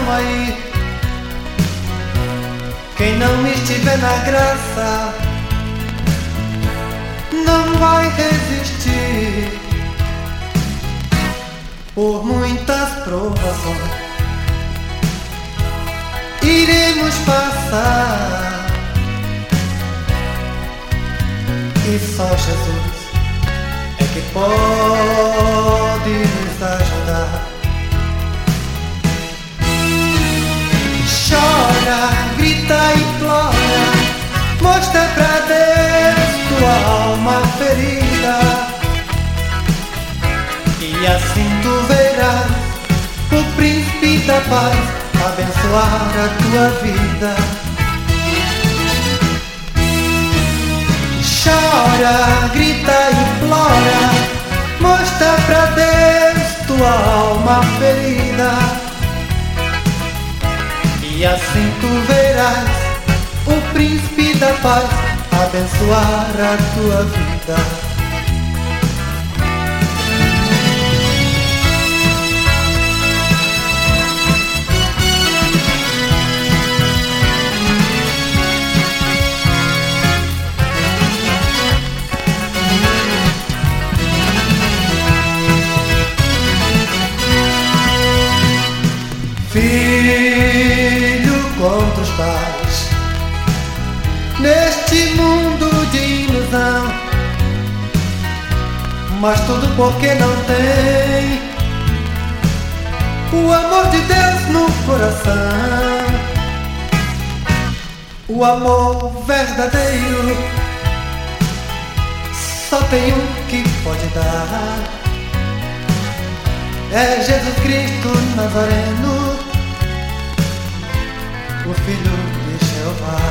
estão aí. Quem não estiver na graça não vai resistir. Por muitas provações iremos passar, e só Jesus é que pode nos ajudar. Chora, grita e implora, mostra pra Deus tua alma ferida, e assim tu verás o príncipe da paz abençoar a tua vida. Chora, grita e implora, mostra pra Deus tua alma ferida, e assim tu verás o príncipe da paz abençoar a tua vida. Filho contra os pais, neste mundo de ilusão, mas tudo porque não tem o amor de Deus no coração. O amor verdadeiro só tem um que pode dar, é Jesus Cristo Nazareno, o Filho de Jeová.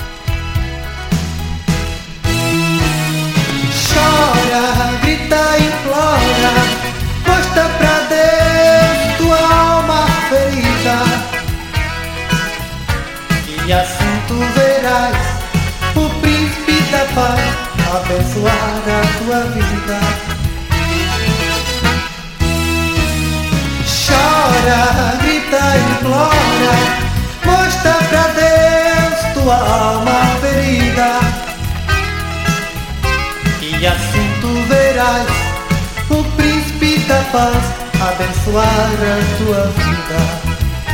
Chora, grita e implora, mostra pra Deus tua alma ferida, e assim tu verás o príncipe da paz abençoar a tua vida. Chora, grita e implora, mostra pra Deus tua alma ferida, e assim tu verás o príncipe da paz abençoar a tua vida.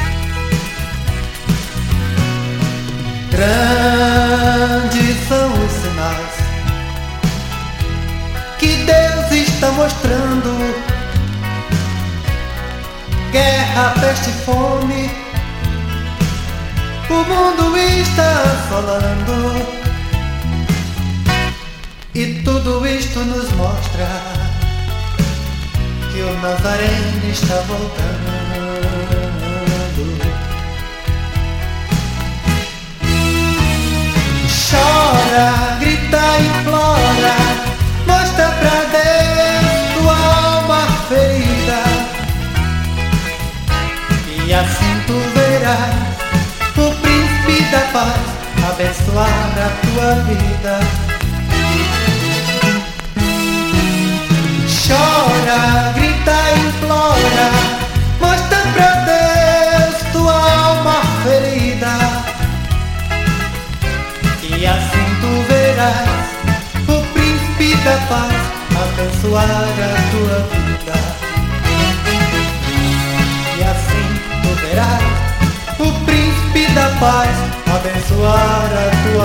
Grandes são os sinais que Deus está mostrando: guerra, peste e fome, o mundo está assolando, e tudo isto nos mostra que o Nazareno está voltando. Chora, grita e implora, mostra pra Deus tua alma ferida, e assim tu verás o príncipe da paz abençoar a tua vida. Chora, grita e implora, mostra pra Deus tua alma ferida, e assim tu verás o príncipe da paz abençoar a tua vida. E assim tu verás o príncipe da paz abençoar a tua